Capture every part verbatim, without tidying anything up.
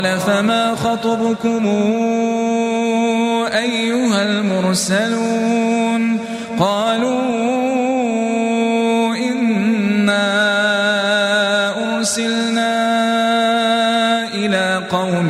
فما خطبكم أيها المرسلون قالوا إنا أرسلنا إلى قوم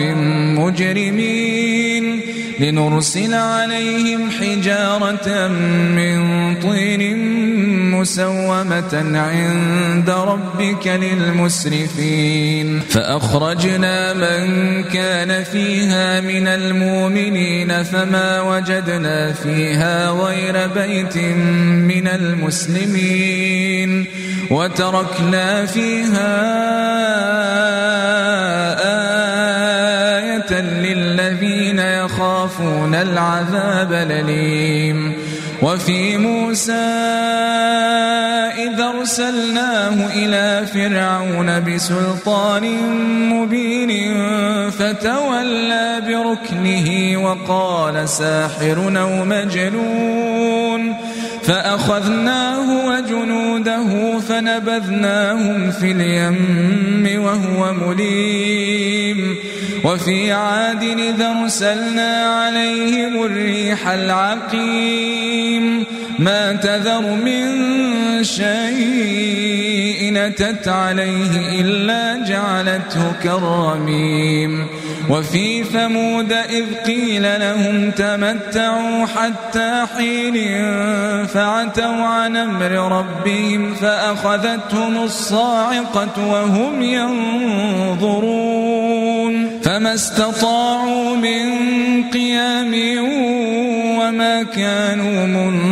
مجرمين لنرسل عليهم حجارة من طين مسومة عند ربك للمسرفين فأخرجنا من كان فيها من المؤمنين فما وجدنا فيها غير بيت من المسلمين وتركنا فيها آية للذين يخافون العذاب الأليم وفي موسى إذ أرسلناه إلى فرعون بسلطان مبين فتولى بركنه وقال ساحر أو مجنون فأخذناه وجنوده فنبذناهم في اليم وهو مليم وفي عاد إذ أرسلنا عليهم الريح العقيم ما تذر من شيء أتت عليه إلا جعلته كالرميم وفي ثمود إذ قيل لهم تمتعوا حتى حين فعتوا عن أمر ربهم فأخذتهم الصاعقة وهم ينظرون فما استطاعوا من قيام وما كانوا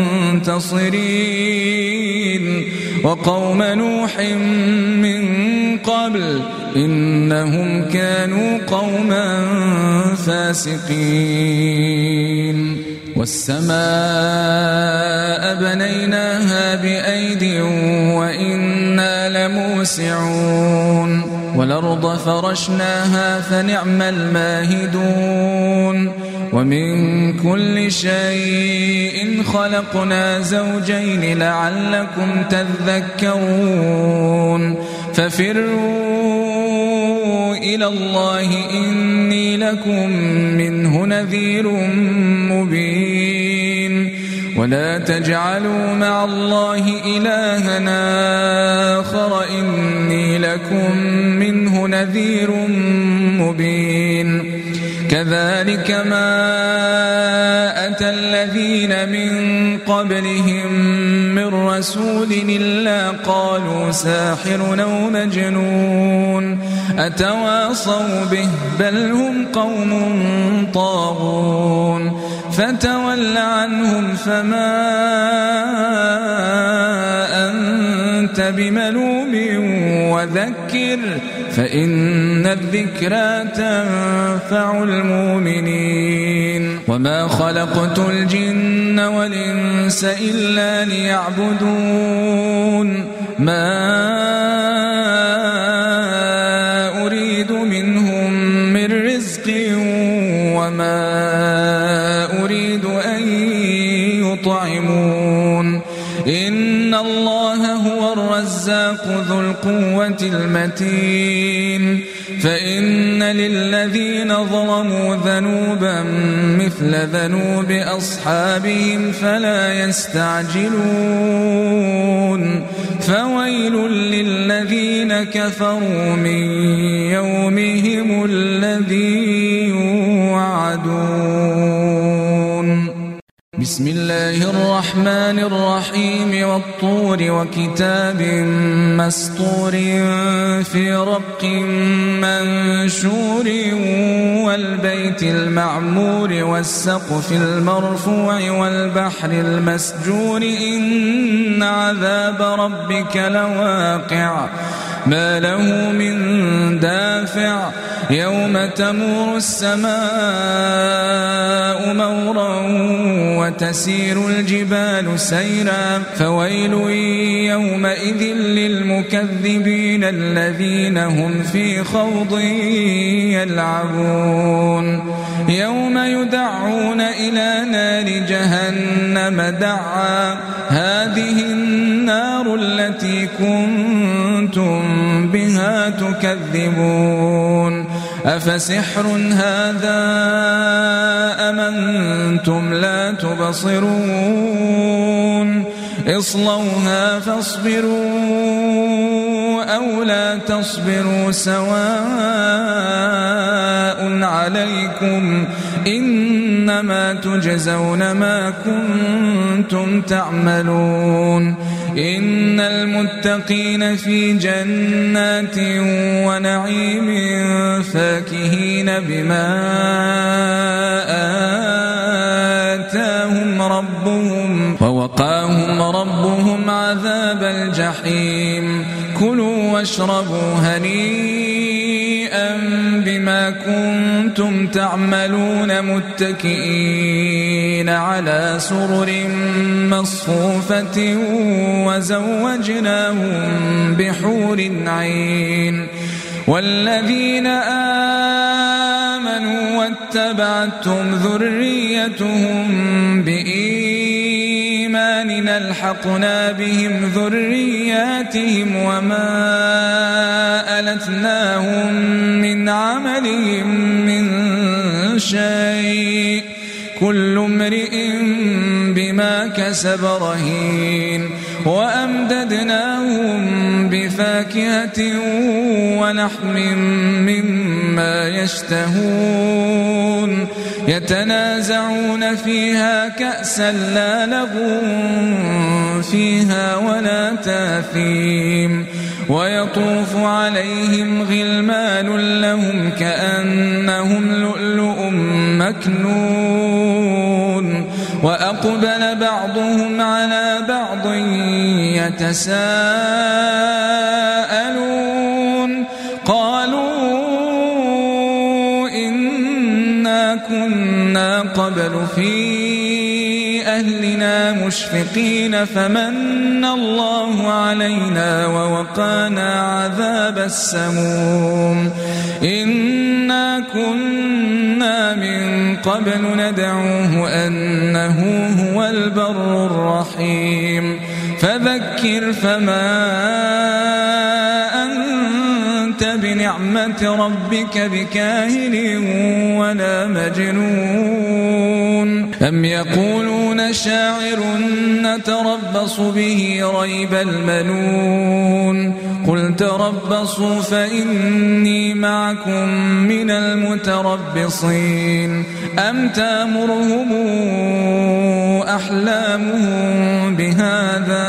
منتصرين وقوم نوح من قبل إنهم كانوا قوما فاسقين والسماء بنيناها بأيد وإنا لموسعون والأرض فرشناها فنعم الماهدون ومن كل شيء خلقنا زوجين لعلكم تذكرون ففروا إلى الله إني لكم منه نذير مبين ولا تجعلوا مع الله إلهنا آخر إني لكم منه نذير مبين كذلك ما أتى الذين من قبلهم من رسول إلا قالوا ساحر أو مجنون أتواصوا به بل هم قوم طاغون فتول عنهم فما أنت بملوم وذكر فإن الذكرى تنفع المؤمنين وما خلقت الجن والإنس إلا ليعبدون ما أريد منهم من رزق وما أريد أن يطعمون إن الله هو الرزاق ذو القوة المتين فإن للذين ظلموا ذنوبا مثل ذنوب أصحابهم فلا يستعجلون فويل للذين كفروا من يومهم الذي يوعدون بسم الله الرحمن الرحيم والطور وكتاب مسطور في رق منشور والبيت المعمور والسقف المرفوع والبحر المسجور إن عذاب ربك لواقع ما له من دافع يوم تمور السماء مورا وتسير الجبال سيرا فويل يومئذ للمكذبين الذين هم في خوض يلعبون يوم يدعون إلى نار جهنم دعا هذه النار التي كنتم بها تكذبون أفسحر هذا أم أنتم لا تبصرون اصلوها فاصبروا أو لا تصبروا سواء عليكم إنما تجزون ما كنتم تعملون إن المتقين في جنات ونعيم فاكهين بما آتاهم ربهم ووقاهم ربهم عذاب الجحيم كلوا واشربوا هنيئا بما كنتم تعملون متكئين على سرر مصفوفة وزوجناهم بحور عين والذين آمنوا واتبعتهم ذريتهم بإيمان ألحقنا بهم ذرياتهم وما ألتناهم من عملهم من شيء كل امرئ بما كسب رهين وأمددناهم بفاكهة ولحم مما يشتهون يتنازعون فيها كأسا لا لغو فيها ولا تاثيم ويطوف عليهم غلمان لهم كأنهم لؤلؤ مكنون وأقبل بعضهم على بعض يتساءلون قالوا إنا كنا قبل في أهلنا مشفقين فمن الله علينا ووقانا عذاب السموم إنا كنا من قبل ندعوه أنه هو البر الرحيم فذكر فما أنت بنعمة ربك بكاهن ولا مجنون أم يقولون شاعر نتربص به ريب المنون قل تربصوا فإني معكم من المتربصين أم تأمرهم أحلامهم بهذا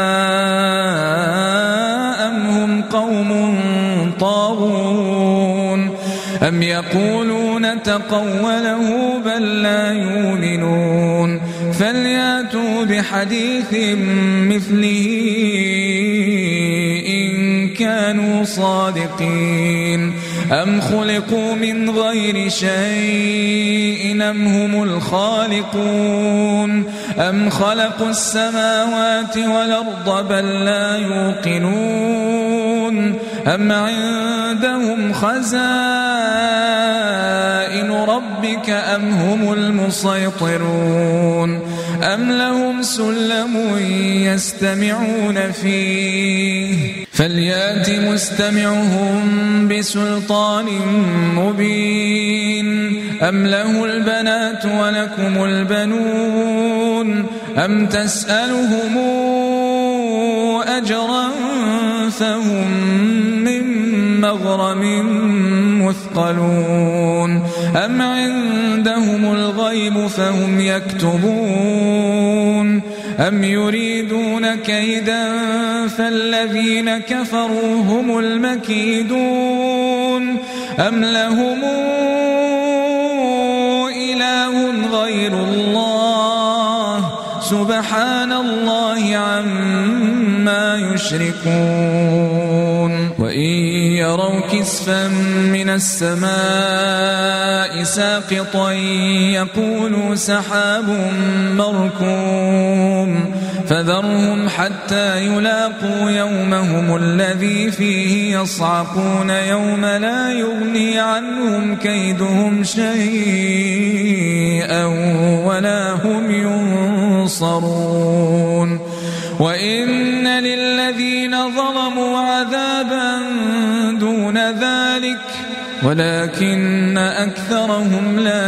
أم هم قوم طاغون أم يقولون تقوله بل لا يؤمنون فليأتوا بحديث مثله إن كانوا صادقين أم خلقوا من غير شيء أم هم الخالقون أم خلقوا السماوات والأرض بل لا يوقنون أم عندهم خزائن ربك أم هم المسيطرون أم لهم سلم يستمعون فيه فليأت مستمعهم بسلطان مبين أم له البنات ولكم البنون أم تسألهم أجرا فهم من مغرم مثقلون أم عندهم الغيب فهم يكتبون أم يريدون كيدا فالذين كفروا هم المكيدون أم لهم إله غير الله سبحان الله عما يشركون وإن يروا كسفا من السماء ساقطا يقولوا سحاب مركوم فذرهم حتى يلاقوا يومهم الذي فيه يصعقون يوم لا يغني عنهم كيدهم شيئا ولا هم ينصرون وإن للذين ظلموا عذابا دون ذلك ولكن أكثرهم لا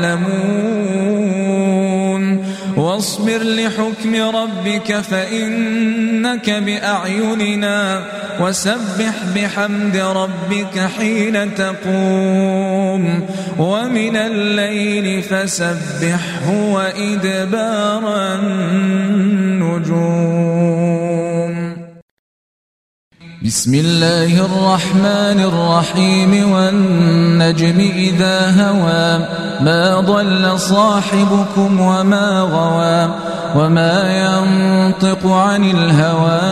يعلمون واصبر لحكم ربك فإنك بأعيننا وسبح بحمد ربك حين تقوم ومن الليل فسبحه وإدبار النجوم. بسم الله الرحمن الرحيم والنجم إذا هوى ما ضل صاحبكم وما غوى وما ينطق عن الهوى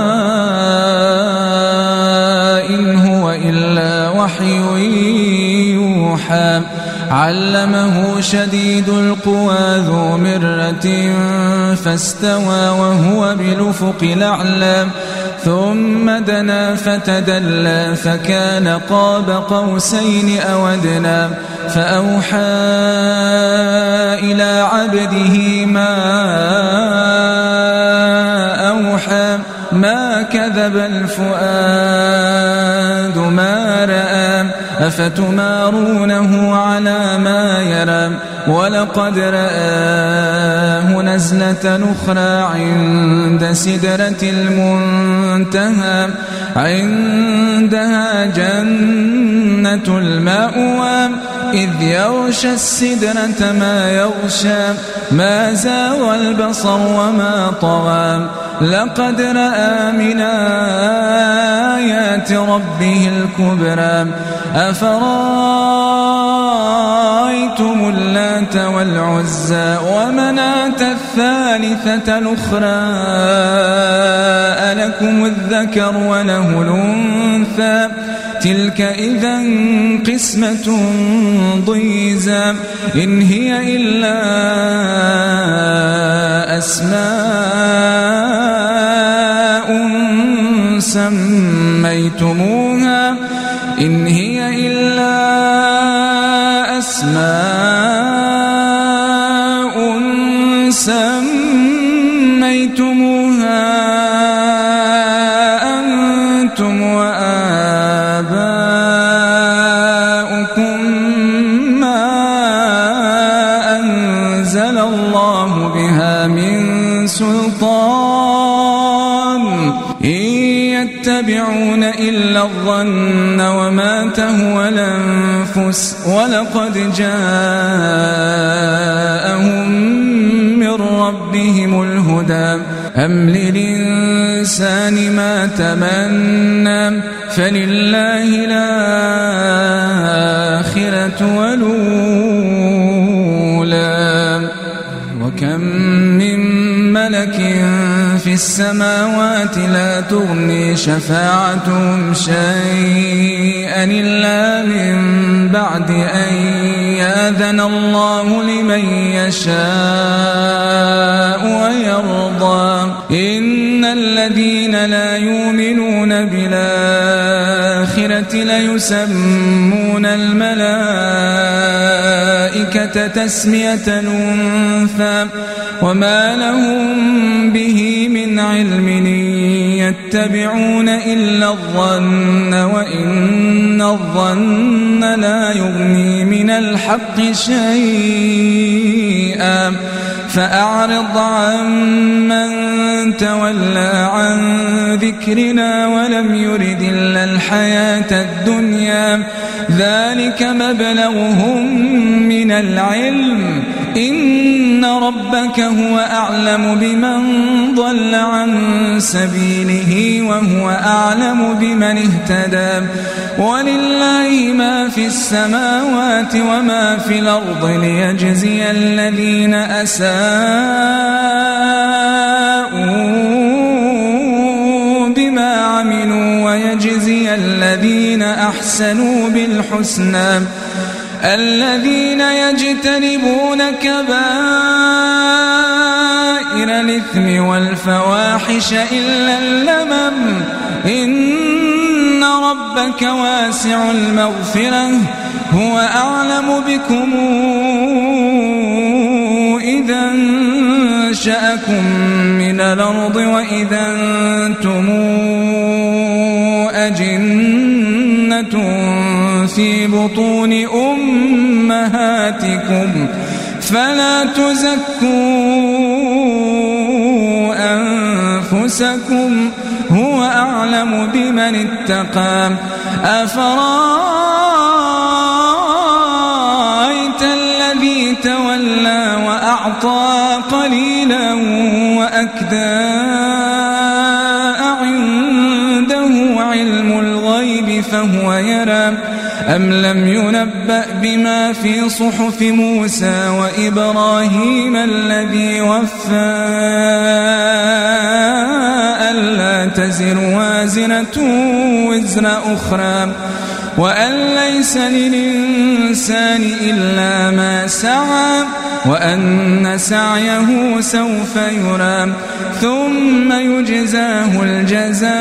إن هو إلا وحي يوحى علمه شديد القوى ذو مرة فاستوى وهو بالأفق الأعلى ثم دنا فتدلى فكان قاب قوسين أو أدنى فأوحى إلى عبده ما أوحى ما كذب الفؤاد ما رأى أفتمارونه على ما يرى ولقد رآه نزلة أخرى عند سدرة المنتهى عندها جنة المأوى إذ يغشى السدرة ما يغشى ما زاغ البصر وما طغى لقد رأى من آيات ربه الكبرى أفرأيتم اللات والعزى ومناة الثالثة الأخرى ألكم الذكر وله الأنثى تلك إذا قسمة ضيزى إن هي إلا أسماء سميتموها إن هي إلا أسماء سميتموها أنتم وآباؤكم ما أنزل الله بها من سلطان إن يتبعون إلا الظن وما تهوى الأنفس ولقد جاءهم من ربهم الهدى أم للإنسان ما تمنى فلله الآخرة والأولى وكم من ملك في السماوات لا تغني شفاعتهم شيئا إلا من بعد أن يأذن الله لمن يشاء ويرضى إن الذين لا يؤمنون بالآخرة ليسمون الملائكة تسمية الأنثى وما لهم به من علم يتبعون إلا الظن وإن الظن لا يغني من الحق شيئا فأعرض عمن تولى عن ذكرنا ولم يرد إلا الحياة الدنيا ذلك مبلغهم من العلم إن ربك هو أعلم بمن ضل عن سبيله وهو أعلم بمن اهتدى ولله ما في السماوات وما في الأرض ليجزي الذين أساءوا بما عملوا ويجزي الذين أحسنوا بالحسنى الذين يجتنبون كبائر الإثم والفواحش إلا اللمم إن ربك واسع المغفرة هو أعلم بكم إذا أنشأكم من الأرض وإذا أنتم أجنة في بطون أمهاتكم فلا تزكوا أنفسكم هو أعلم بمن اتقى أفرأيت الذي تولى وأعطى قليلا وأكدى أعنده علم الغيب فهو يرى أم لم ينبأ بما في صحف موسى وإبراهيم الذي وفى ألا تزر وازرة وزر أخرى وأن ليس للإنسان إلا ما سعى وأن سعيه سوف يرى ثم يجزاه الجزاء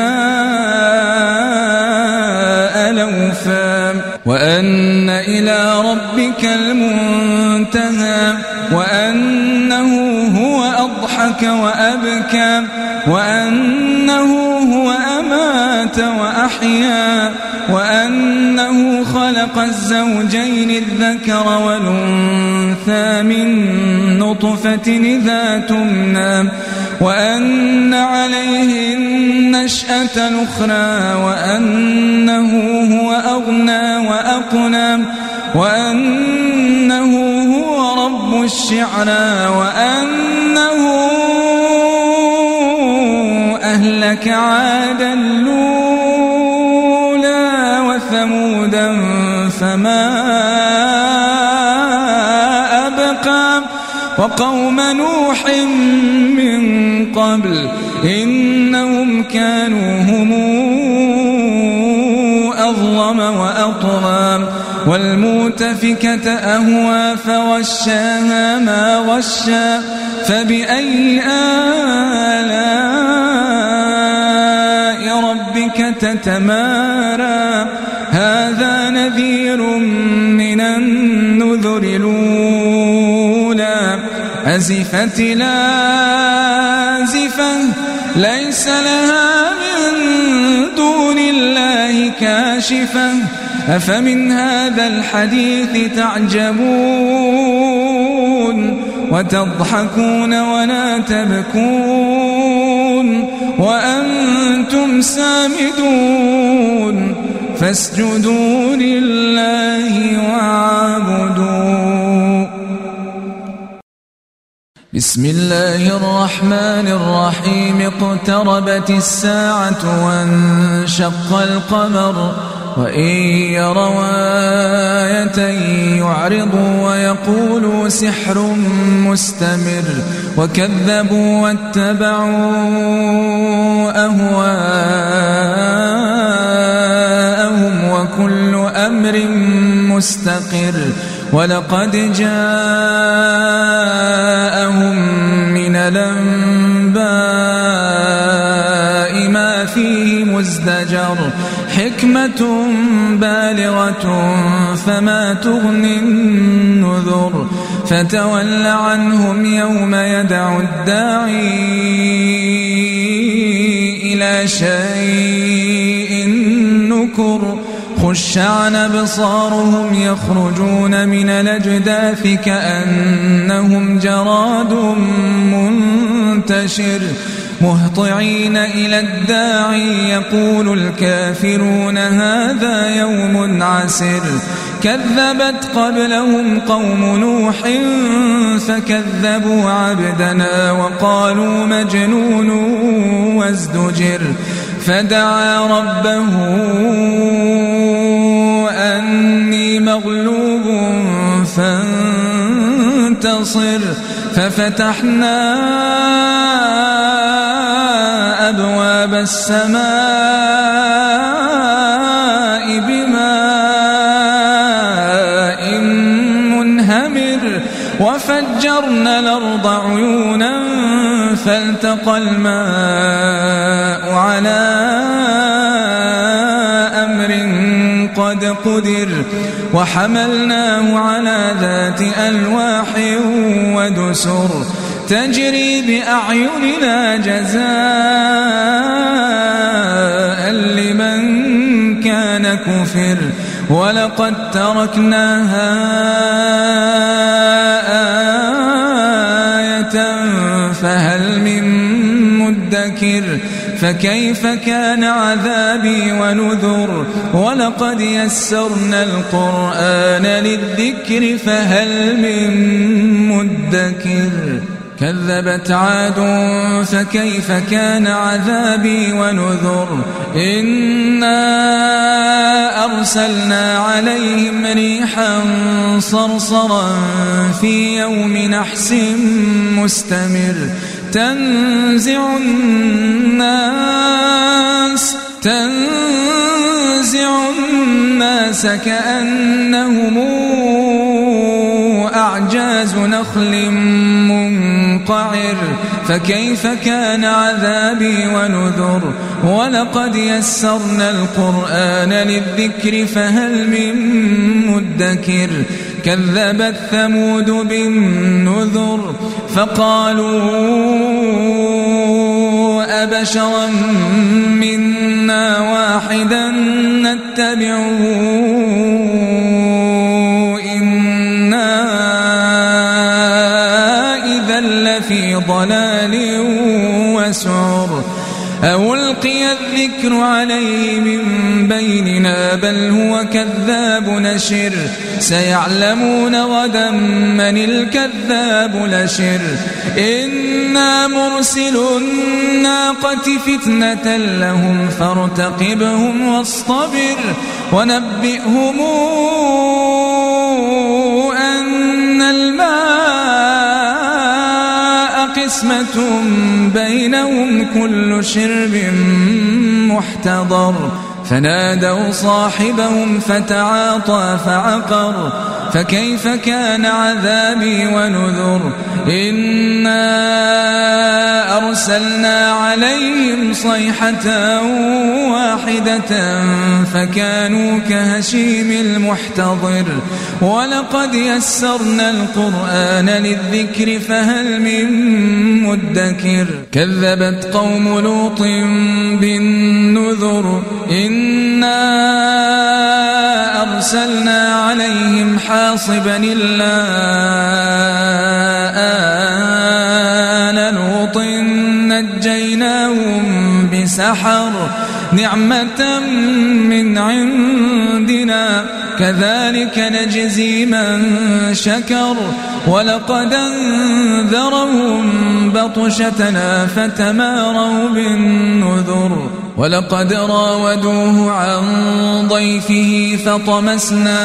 الأوفى وأن إلى ربك المنتهى وأنه هو أضحك وأبكى وأنه هو أمات وأحيا وأنه خلق الزوجين الذكر والأنثى من نطفة إذا تمنى وأن عليه النشأة الأخرى وأنه هو أغنى وأقنى وأنه هو رب الشعرى وأنه أهلك عادا الأولى وثمودا فما أبقى وقوم نوح من قبل إنهم كانوا هم أظلم وأطغى والمؤتفكة أهوى فغشاها ما غشى فبأي آلاء ربك تتمارى هذا نذير من النذر الأولى أزفت لازفة ليس لها من دون الله كاشفة أفمن هذا الحديث تعجبون وتضحكون ولا تبكون وأنتم سامدون فاسجدوا لله واعبدوا. بسم الله الرحمن الرحيم اقتربت الساعة وانشق القمر وإن يروا آية يعرضوا ويقولوا سحر مستمر وكذبوا واتبعوا أهواءهم وكل أمر مستقر ولقد جاءهم من الأنباء ما فيه مزدجر حكمة بالغة فما تغني النذر فتول عنهم يوم يدعو الداعي إلى شيء نكر خش عن أبصارهم يخرجون من الأجداث كأنهم جراد منتشر مهطعين إلى الداعي يقول الكافرون هذا يوم عسر كذبت قبلهم قوم نوح فكذبوا عبدنا وقالوا مجنون وازدجر فدعا ربه أني مغلوب فانتصر ففتحنا أبواب السماء بماء منهمر وفجرنا الأرض عيونا فالتقى الماء على أمر قد قدر وحملناه على ذات ألواح ودسر تجري بأعيننا جزاء لمن كان كفر ولقد تركناها آية فهل من مدكر فكيف كان عذابي ونذر ولقد يسرنا القرآن للذكر فهل من مدكر كذبت عاد فكيف كان عذابي ونذر إنا أرسلنا عليهم ريحا صرصرا في يوم نحس مستمر تنزع الناس تنزع الناس كأنهم أعجاز نخل منقعر فكيف كان عذابي ونذر ولقد يسرنا القرآن للذكر فهل من مدكر كذبت ثمود بالنذر فقالوا أبشرا منا واحدا نتبعه إنا إذا لفي ضلال وسعر ألقي الذكر عليه من بيننا بل هو كذاب نشر سيعلمون غدا من الكذاب لشر إنا مرسل الناقة فتنة لهم فارتقبهم واصطبر ونبئهم أن الماء قسمة بينهم كل شرب محتضر فنادوا صاحبهم فتعاطى فعقر فكيف كان عذابي ونذر إنا أرسلنا عليهم صيحة واحدة فكانوا كهشيم المحتضر ولقد يسرنا القرآن للذكر فهل من مدكر كذبت قوم لوط بالنذر إنا أرسلنا عليهم حاصبا إلا آل لوط نجيناهم بسحر نعمة من عندنا كذلك نجزي من شكر ولقد انذرهم بطشتنا فتماروا بالنذر ولقد راودوه عن ضيفه فطمسنا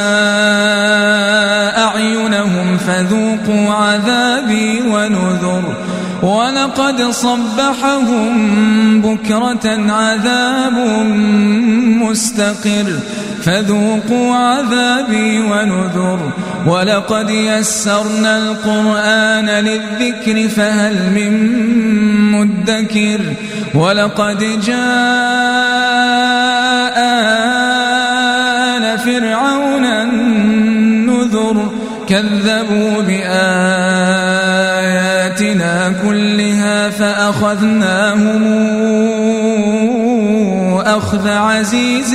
أعينهم فذوقوا عذابي ونذر ولقد صبحهم بكرة عذاب مستقر فذوقوا عذابي ونذر ولقد يسرنا القرآن للذكر فهل من مدكر ولقد جاء آل فرعون النذر كذبوا بآياتنا كلها فأخذناهم أخذ عزيز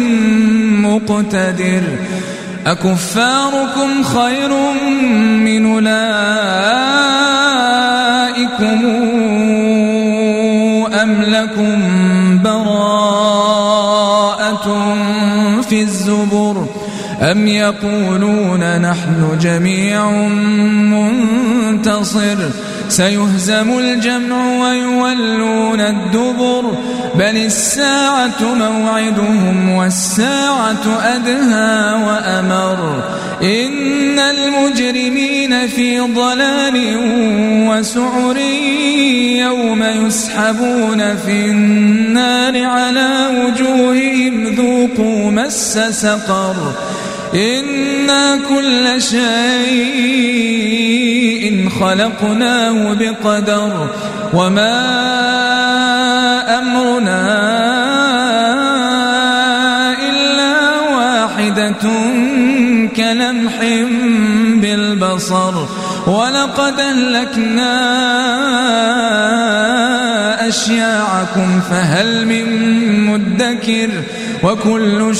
مقتدر أكفاركم خير من أولئكم أم لكم براءة في الزبر أم يقولون نحن جميع منتصر سيهزم الجمع ويولون الدبر بل الساعة موعدهم والساعة أدهى وأمر إن المجرمين في ضلال وسعر يوم يسحبون في النار على وجوههم ذوقوا مس سقر إنا كل شيء خلقناه بقدر وما أمرنا إلا واحدة كلمح بالبصر ولقد أهلكنا أشياعكم فهل من مدكر وكل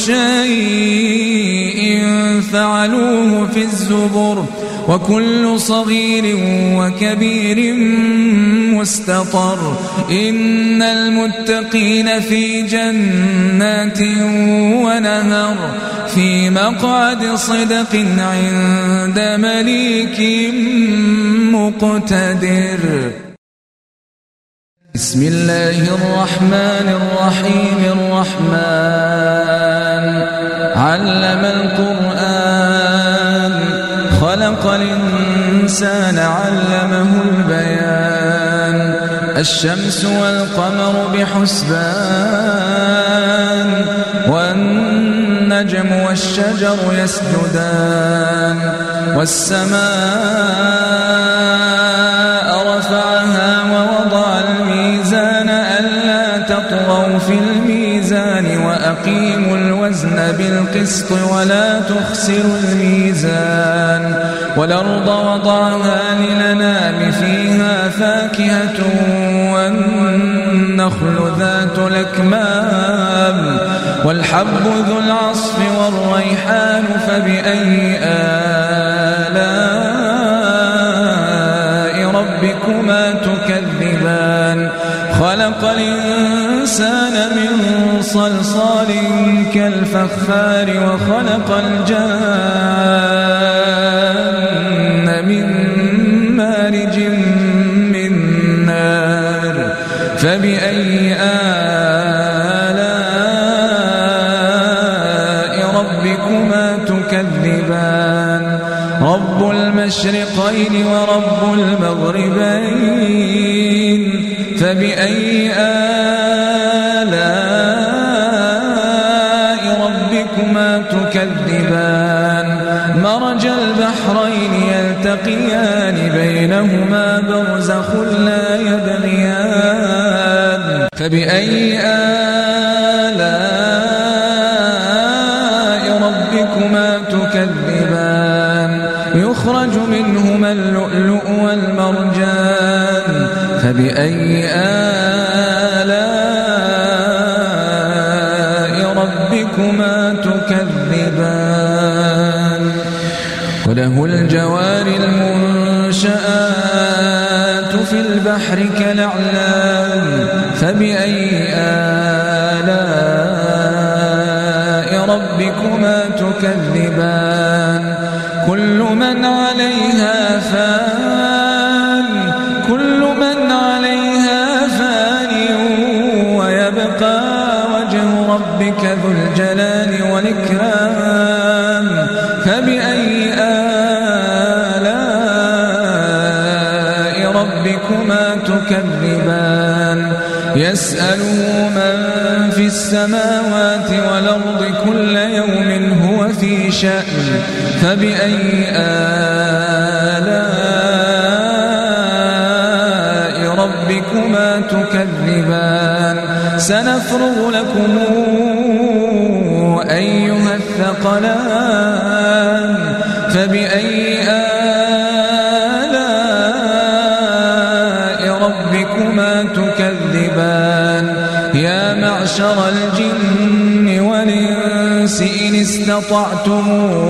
شيء فعلوه في الزبر وكل صغير وكبير مستطر إن المتقين في جنات ونهر في مقعد صدق عند مليك مقتدر. بسم الله الرحمن الرحيم. الرحمن علم القرآن خلق الإنسان علمه البيان الشمس والقمر بحسبان والنجم والشجر يسجدان والسماء رفعها ووضع الميزان ألا تطغوا في الميزان وأقيموا الوزن بالقسط ولا تخسروا الميزان والأرض وضعها للأنام فيها فاكهة والنخل ذات الأكمام والحب ذو العصف والريحان فبأي آلاء ربكما تكذبان خلق الإنسان من صلصال كالفخار وخلق الجان من مارج من نار فبأي آلاء ربكما تكذبان رب المشرقين ورب المغربين فبأي آلاء ربكما تكذبان مرج البحرين يلتقيان بينهما برزخ لا يبغيان فبأي آلاء ربكما تكذبان يخرج منهما اللؤلؤ والمرجان فبأي آلاء ربكما تكذبان وله الجوار المنشآت في البحر كالأعلام فبأي آلاء ربكما تكذبان كل من عليها فان كل من عليها فان ويبقى وجه ربك ذو الجلال والإكرام فبأي آلاء ربكما تكذبان يسأله من في السماوات والأرض كل يوم هو في شأن فبأي آلاء ربكما تكذبان سنفرغ لكم أيها الثقلان فبأي آلاء ربكما تكذبان يا معشر الجن والإنس إن استطعتم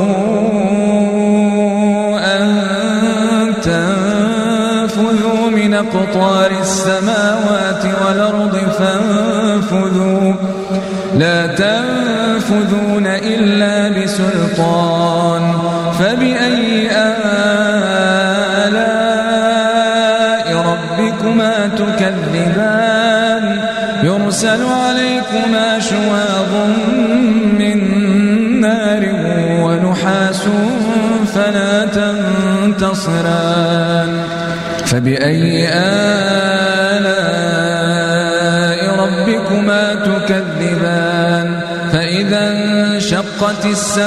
أن تنفذوا من أقطار السماوات والأرض فانفذوا لا تنفذون إلا بسلطان فبأي آلاء ربكما تكذبان يرسل عليكما شواظ من نار ونحاس فلا تنتصران فبأي آلاء ربكما تكذبان فإذا انشقت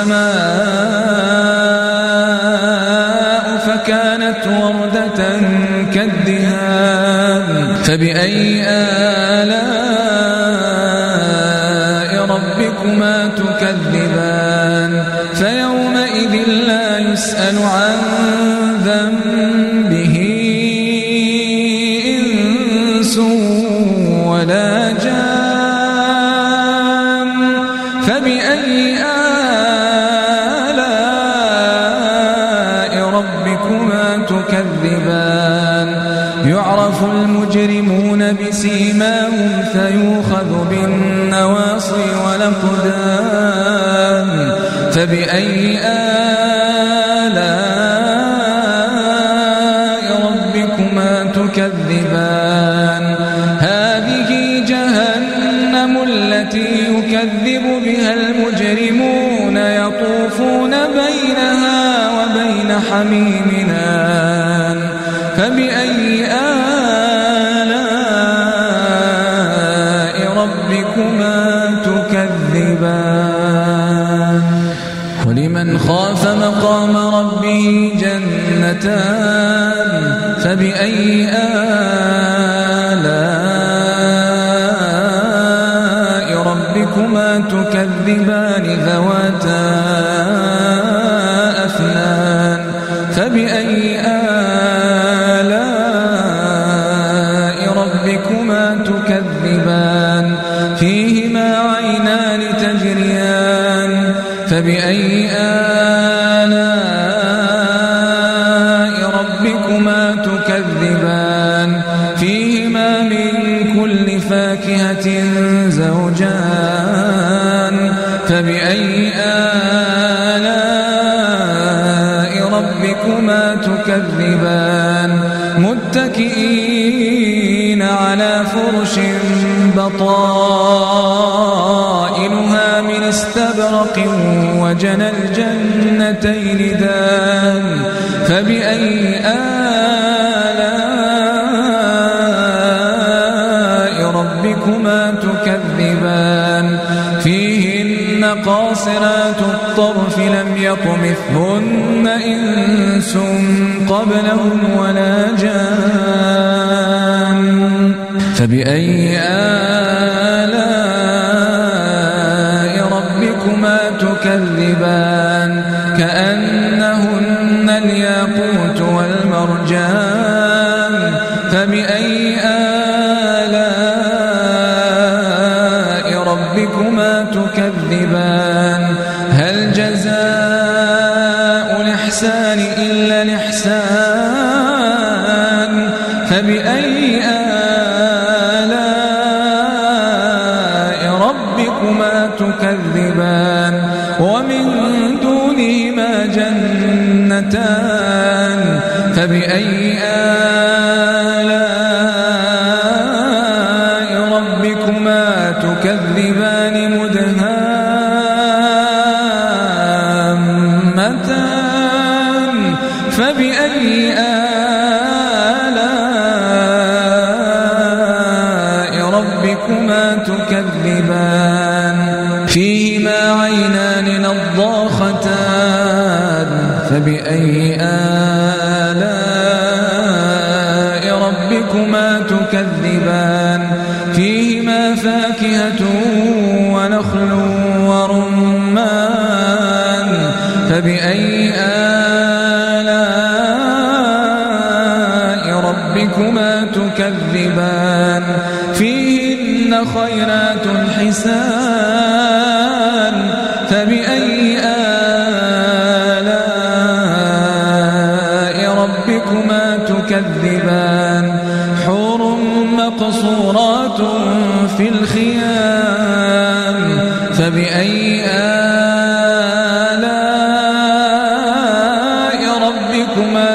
السماء فكانت وردة كالدهان فبأي آلاء ربكما تكذبان فيومئذ لا يسأل عن ذنبه إنس ولا جان ربكما تكذبان يعرف المجرمون بسيماهم فيؤخذ بالنواصي والأقدام فبأي آلاء ربكما تكذبان هذه جهنم التي يكذب بها المجرمون يطوفون بينها وبين حميم آن فبأي آلاء ربكما تكذبان ولمن خاف مقام ربه جنتان فبأي آلاء ربكما تكذبان ذواتا أفنان فبأي آلاء ربكما تكذبان فيهما عينان تجريان فبأي آلاء ربكما تكذبان فيهما من كل فاكهة زوجان فبأي آلاء ربكما تكذبان متكئين على فرش بطائنها من استبرق وجنى الجنتين دان فبأي آلاء ربكما تكذبان فيهن قاصرات الطرف لم يطمثهن إنس قبلهم ولا جان فبأي آلاء ربكما تكذبان كأنهن الياقوت والمرجان فبأي آلاء ربكما تكذبان هل جزاء الإحسان إلا الإحسان فبأي آلاء ربكما تكذبان ومن دونهما جنتان فبأي آلاء ربكما تكذبان مدهامتان فبأي آلاء ربكما تكذبان فيهما عينان نضاختان فبأي آلاء ربكما تكذبان فيهما فاكهة ونخل ورمان فبأي آلاء ربكما تكذبان فيهن خيرات حسان فبأي آلاء ربكما تكذبان حور مقصورات في الخيام فبأي آلاء ربكما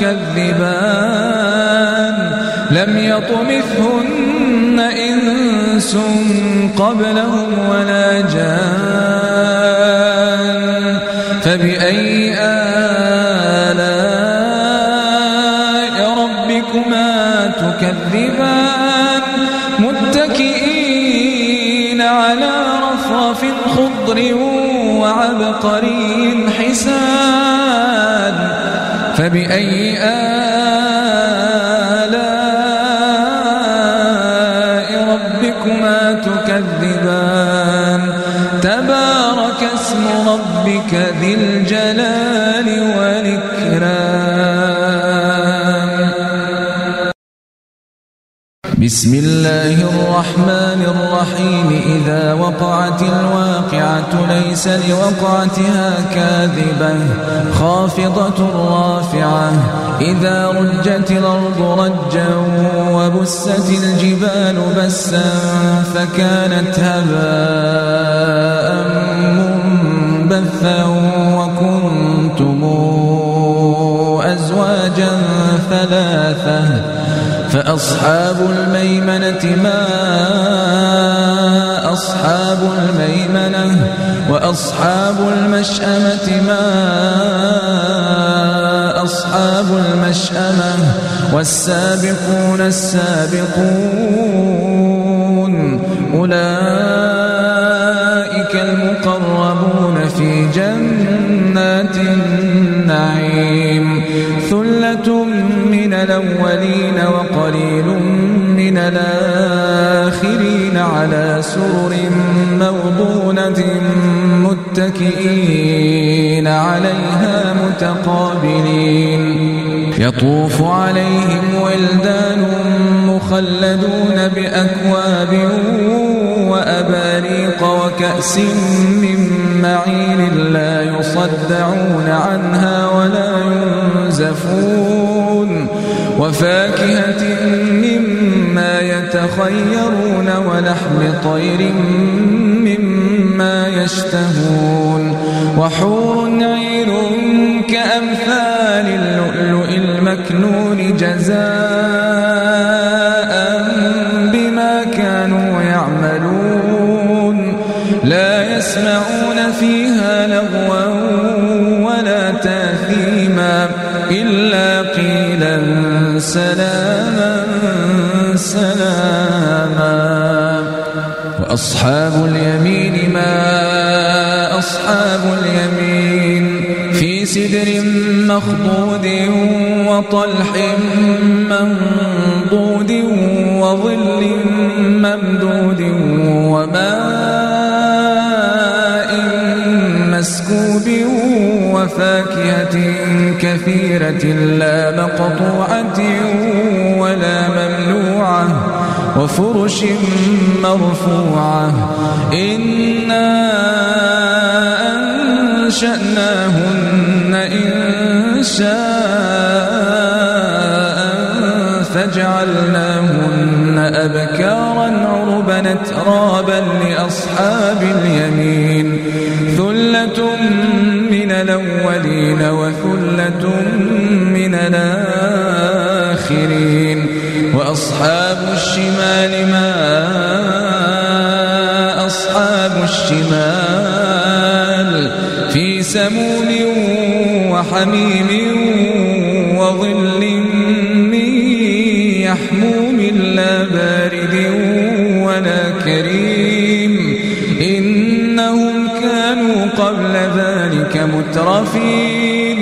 تكذبان لم يطمثهن إنس قبلهم ولا جان فبأي آلاء ربكما تكذبان متكئين على رفرف خضر وعبقري حسان فبأي آلاء ربكما تكذبان تبارك اسم ربك ذي الجلال والإكرام بسم الله الرحمن الرحيم إذا وقعت الواقعة ليس لوقعتها كاذبة خافضة رافعة إذا رجت الأرض رجا وبست الجبال بسا فكانت هباء منبثا وكنتم أزواجا ثلاثة فأصحاب الميمنة ما أصحاب الميمنة وأصحاب المشأمة ما أصحاب المشأمة والسابقون السابقون أولئك المقربون في جنات النعيم ثلة من الأولين وقليل من الآخرين على سرر موضونة متكئين عليها متقابلين يطوف عليهم ولدان مخلدون بأكواب وأباريق وكأس من معين لا يصدعون عنها ولا ينزفون وفاكهة مما يتخيرون ولحم طير مما يشتهون وحور عين كأمثال اللؤلؤ المكنون جزاء بما كانوا يعملون لا يسمعون فيها لغوا ولا تأثيما إلا قيلا سلاما سلاما وأصحاب اليمين ما أصحاب اليمين في سدر مخضود وطلح منضود وظل ممدود وماء مسكوب وفاكهة كثيرة لا مقطوعة ولا ممنوعة وفرش مرفوعة إنا أنشأناهن إنشاء فجعلناهن أبكارا عربا أترابا لأصحاب اليمين ثلة من الأولين وثلة من الآخرين وأصحاب الشمال ما أصحاب الشمال في سموم وحميم وظل من يحموم لا بارد ولا كريم إنهم كانوا قبل ذلك مترفين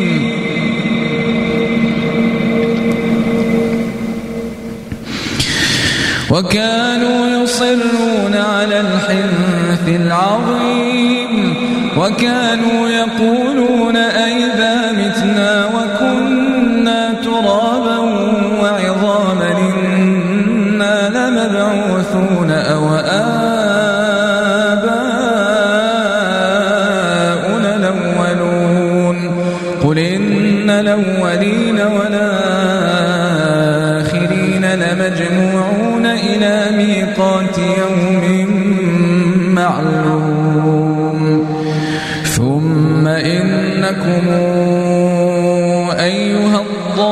وكانوا يصرون على الحنث العظيم وكانوا يقولون أئذا متنا وكنا ترابا وعظاما إنا لمبعوثون أو آباؤنا الأولون قل إن الأولين والآخرين لمجموعون إلى ميقات يوم معلوم ثم إنكم أيها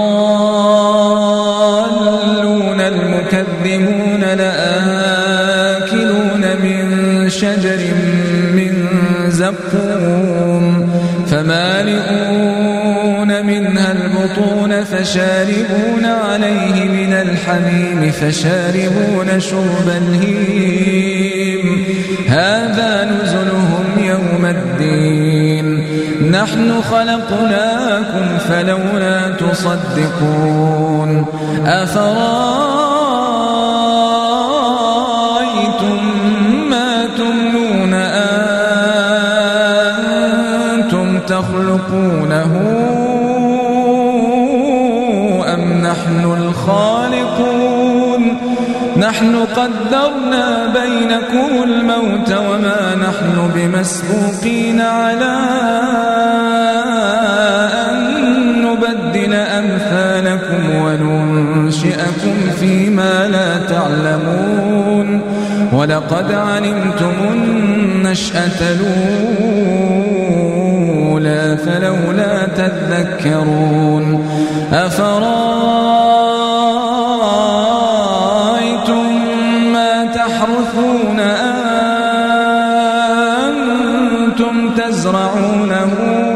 الضالون المكذبون لآكلون من شجر من زقوم فمالئون منها البطون فشاربون عليه من الحميم فشاربون شرب الهيم هذا نزلهم يوم الدين نحن خلقناكم فلولا تصدقون أفرأيتم ما تمنون أنتم تخلقونه أم نحن الخالقون نحن قدرنا بينكم الموت وما نحن بمسبوقين على أن نبدل أمثالكم وننشئكم فيما لا تعلمون ولقد علمتم النشأة الأولى فلولا تذكرون أفرأيتم ما تحرثون أنتم تزرعونه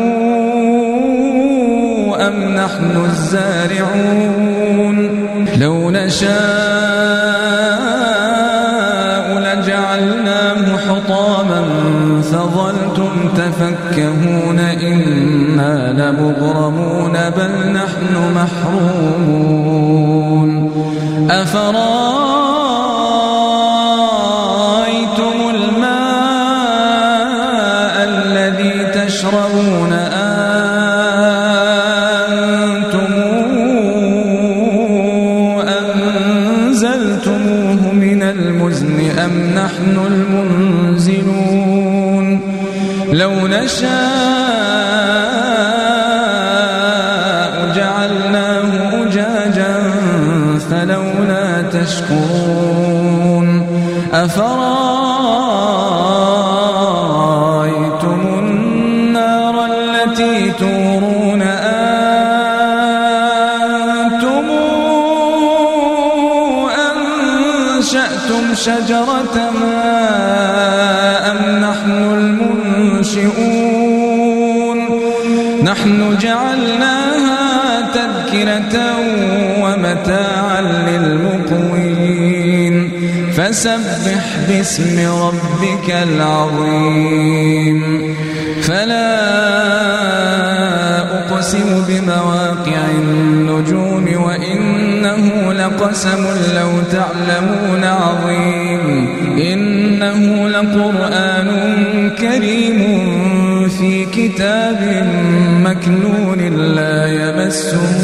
أم نحن الزارعون لو نشاء لجعلناه حطاما فظلتم تفكهون إنا لمغرمون بل نحن محرومون أفرأيتم الماء الذي تشربون أنتم أنزلتموه من المزن أم نحن المنزلون لو نشاء جعلناه أجاجا فلولا تشكرون أفرأيتم النار التي تورون أنتم أنشأتم شجرتها أم نحن المنشئون نحن جعلناها تذكرة ومتاعا للمقوين فسبح باسم ربك العظيم فلا أقسم بمواقع النجوم وإنه لقسم لو تعلمون عظيم إنه لقرآن كريم في كتاب مكنون لا يمسه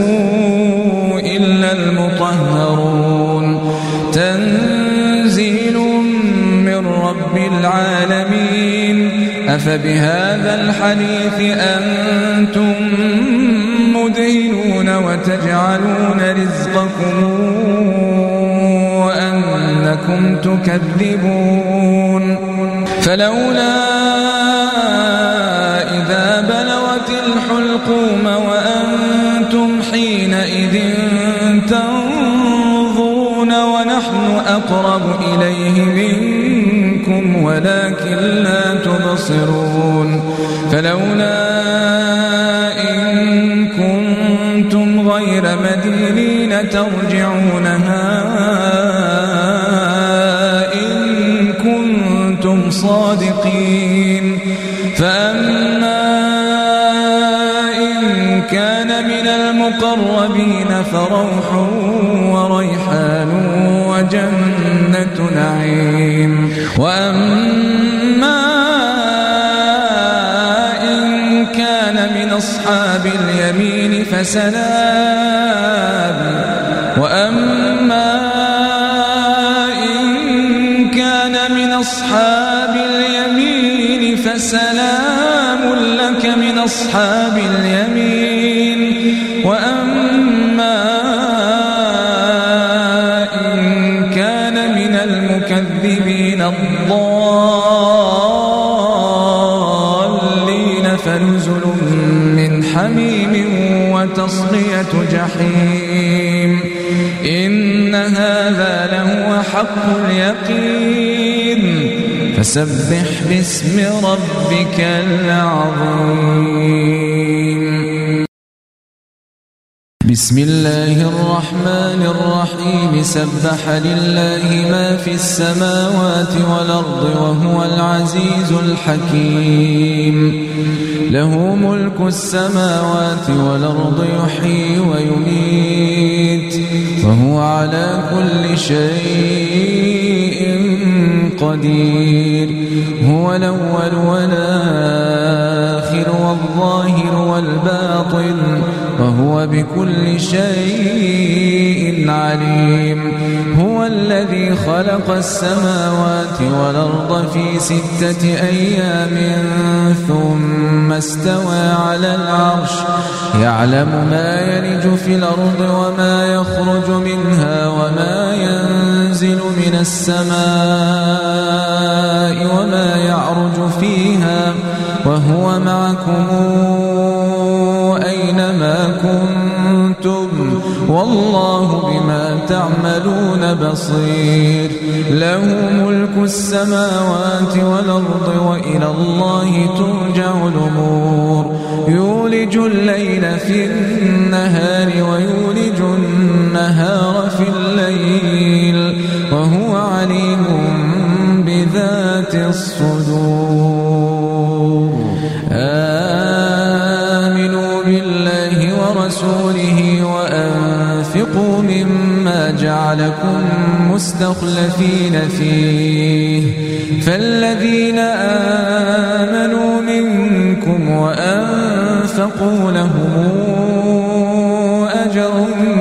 إلا المطهرون تنزيل من رب العالمين أفبهذا الحديث أنتم مدهنون وتجعلون رزقكم وأنكم تكذبون فلولا إذا بلغت الحلقوم وأنتم حينئذ تنظرون ونحن أقرب إليه منكم ولكن لا تبصرون فلولا إن كنتم غير مدينين ترجعونها إن كنتم صادقين فأما إن كان من المقربين فروح وريحان وجنة نعيم وأما إن كان من أصحاب اليمين فسلام وأما إن كان من أصحاب اليمين فسلام لك من أصحاب اليمين وأما إن كان من المكذبين الضالين فنزل من حميم وتصلية جحيم إن هذا لهو حق اليقين فسبح باسم ربك العظيم بسم الله الرحمن الرحيم سبح لله ما في السماوات والأرض وهو العزيز الحكيم له ملك السماوات والأرض يحيي ويميت وهو على كل شيء قدير هو الأول والآخر والظاهر والباطن وهو بكل شيء عليم. هو الذي خلق السماوات والأرض في ستة أيام ثم استوى على العرش يعلم ما يلج في الأرض وما يخرج منها وما ينزل من السماء وما يعرج فيها وهو معكم أينما كنتم والله بما تعملون بصير. له ملك السماوات والأرض وإلى الله ترجع الأمور. يولج الليل في النهار ويولج النهار في الليل وهو عليم بذات الصدور. آمنوا بالله ورسوله وأنفقوا مما جعلكم مستخلفين فيه فالذين آمنوا منكم وأنفقوا لهم أجر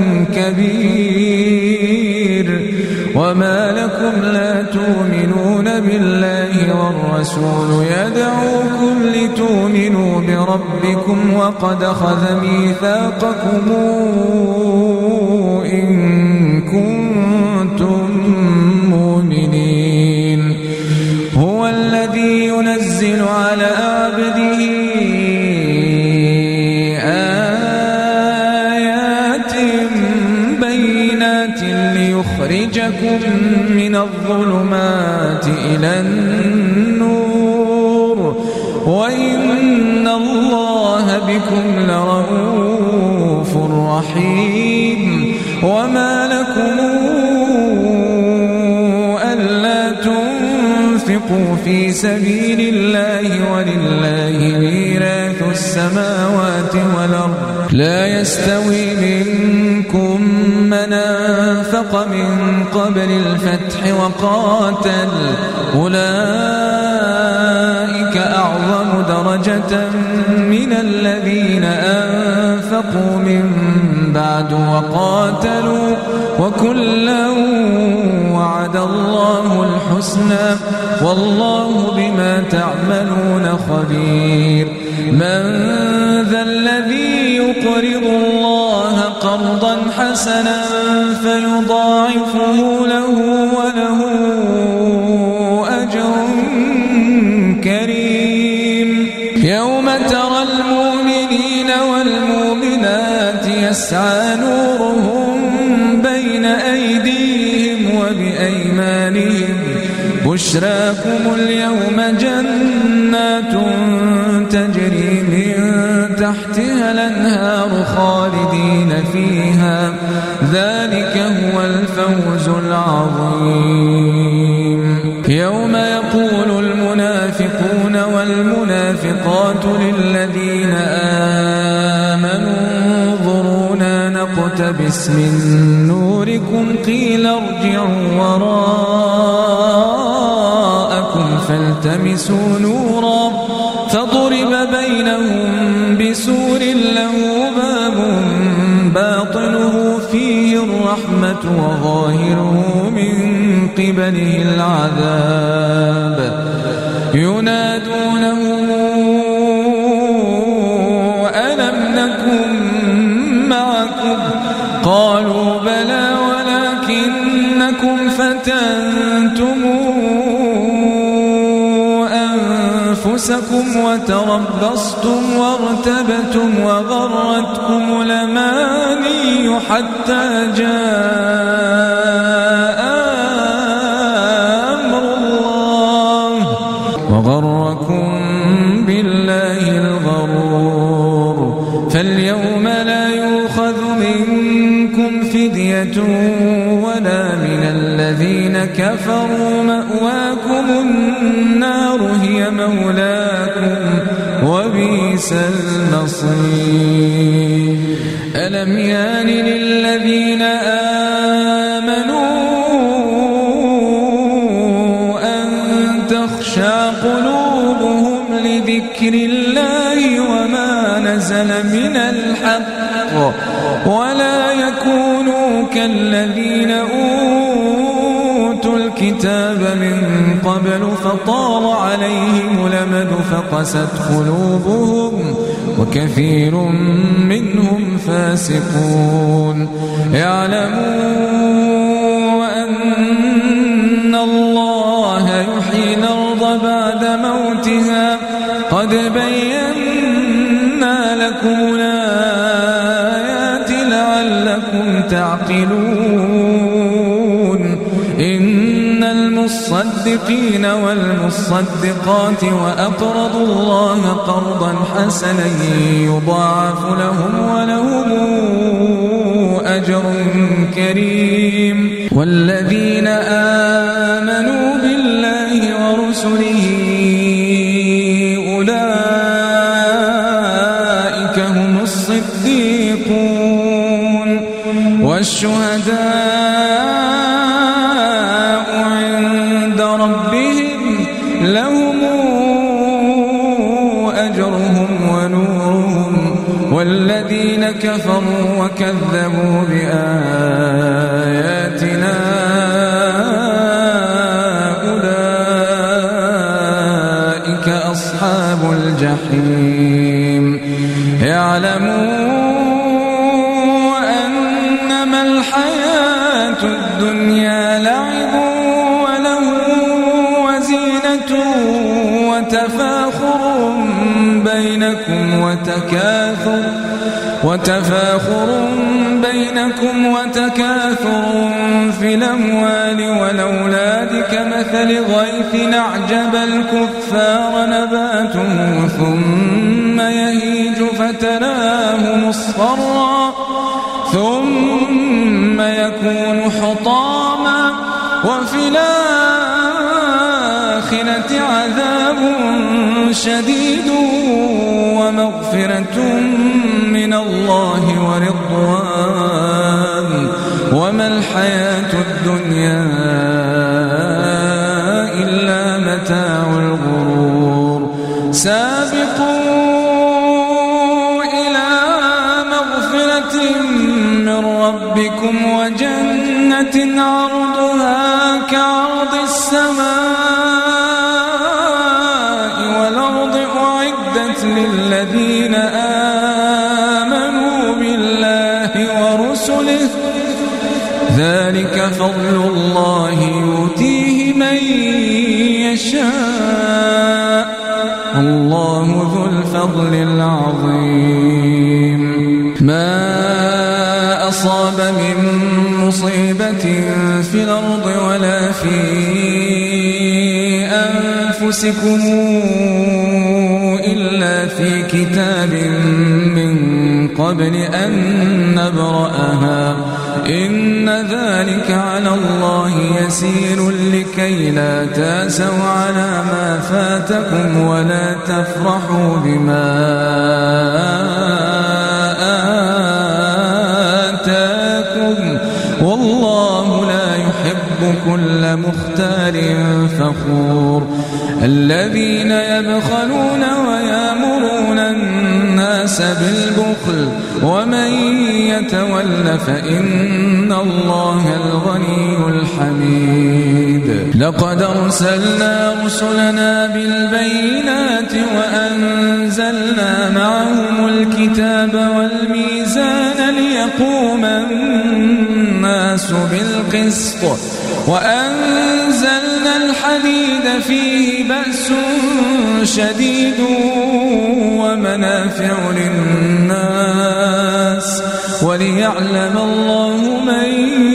كبير. وما لكم لا تؤمنون بالله والرسول يدعوكم لتؤمنوا بربكم وقد أخذ ميثاقكم إن كنتم مؤمنين. هو الذي ينزل على عبده آيات بينات ليخرجكم من الظلمات إلى النور وإن الله بكم لرؤوف رحيم. وما لكم ألا تنفقوا في سبيل الله ولله ميراث السماوات والأرض لا يستوي منكم من أنفق من قبل الفتح وقاتل أولئك أعظم درجة من الذين أنفقوا من بعد وقاتلوا وكلا وعد الله الحسنى والله بما تعملون خبير. من ذا الذي يقرض الله قرضا حسنا فيضاعفه له وله أجر كريم. يوم ترى المؤمنين والمؤمنات يسعى نورهم بين أيديهم وبأيمانهم بشراكم اليوم جنات تجري من تحتها الأنهار خالدين فيها ذلك هو الفوز العظيم. يوم يقول المنافقون والمنافقات للذين آمنوا انظرونا نقتبس من نوركم قيل ارجعوا وراءكم فالتمسوا نورا فضرب بينهم بسور له باب باطنه فيه الرحمة وظاهره من قبله العذاب. ينادونه ألم نكن معكم قالوا بلى ولكنكم فتنتم أنفسكم وتربصتم وارتبتم وغرتكم الأماني حتى جاء أمر الله وغركم بالله الغرور. فاليوم لا يؤخذ منكم فدية ولا من الذين كفروا مأواكم النار هي مولاكم وبئس المصير. ألم يان للذين آمنوا أن تخشع قلوبهم لذكر الله وما نزل من الحق ولا يكونوا كالذين أوتوا الكتاب من قبل فطال عليهم الأمد فقست قلوبهم وكثير منهم فاسقون. اعلموا أن الله يحيي الأرض بعد موتها قد بينا لكم الآيات لعلكم تعقلون. إن المصدقين والمصدقات وأقرضوا الله قرضا حسنا يضاعف لهم ولهم أجر كريم. والذين آمنوا بالله ورسله أولئك هم الصديقون والشهداء عند ربهم لهم أجرهم ونورهم. والذين كفروا وكذبوا بآياتنا أولئك أصحاب الجحيم. اعلموا أنما الحياة الدنيا لعب وله وزينة وتفاخر بينكم وتكاثر وتفاخر بينكم وتكاثر في الأموال والأولاد كمثل غيث أعجب الكفار نباته ثم يهيج فتراه مصفرا ثم يكون حطاما وفي الآخرة عذاب شديد ومغفرة من الله ورضوان وما الحياة الدنيا إلا متاع الغرور. سابقوا إلى مغفرة من ربكم وجنة عرضها كعرض السماء والأرض أعدت للذين آمنوا بالله ورسله ذلك فضل الله يؤتيه من يشاء الله ذو الفضل العظيم. ما أصاب من مصيبة في الأرض ولا في أنفسكم إلا في كتاب من قبل أن نبرأها إن ذلك على الله يسير لكي لا تأسوا على ما فاتكم ولا تفرحوا بما آتاكم والله لا يحب كل مختال فخور. الذين يبخلون ويأمرون الناس بالبخل ومن يتول فإن الله الغني الحميد. لقد أرسلنا رسلنا بالبينات وأنزلنا معهم الكتاب والميزان ليقوم الناس بالقسط وأنزلنا الحديد فيه بأس شديد ومنافع للناس وليعلم الله من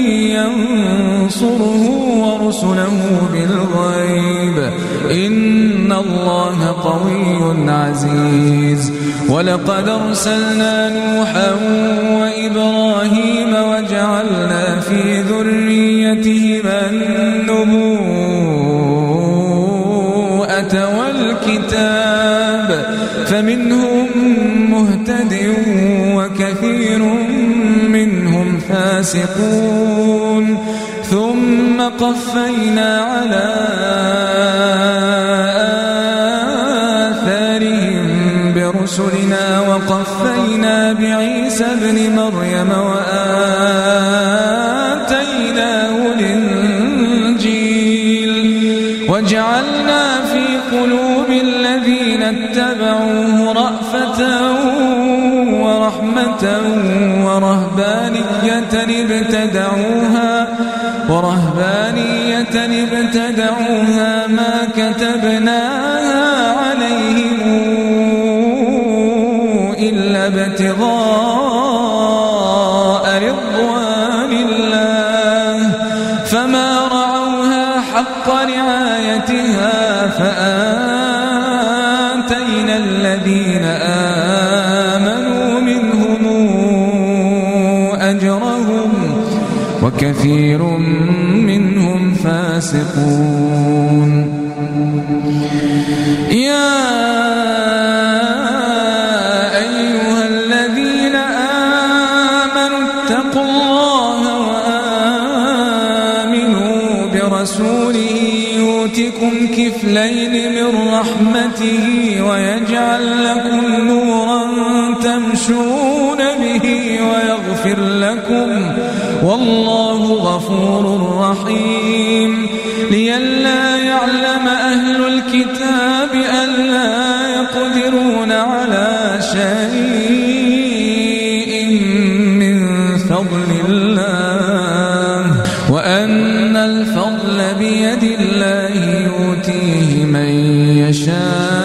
ينصره ورسله بالغيب إن الله قوي عزيز. ولقد أرسلنا نوحا وإبراهيم وجعلنا في ذريتهما النبوءة والكتاب فمنهم مهتد وكثير منهم فاسقون. ثم قفينا على آثارهم برسلنا وقفينا بعيسى ابن مريم مريم وآتيناه الإنجيل وجعلنا في قلوب الذين اتبعوه رأفة ورحمة ورهبانية ابتدعوها ورهبانية ابتدعوها ما كتبناها عليهم إلا ابتغاء رضوان الله فما رعوها حق رعايتها فآتينا الذين آمنوا منهم أجرهم وكثير منهم فاسقون. يا أيها الذين آمنوا اتقوا الله وآمنوا برسوله يؤتكم كفلين من رحمته ويجعل لكم نورا تمشون به ويغفر لكم والله غفور رحيم. لئلا يعلم أهل الكتاب ألا يقدرون على شيء من فضل الله وأن الفضل بيد الله يؤتيه من يشاء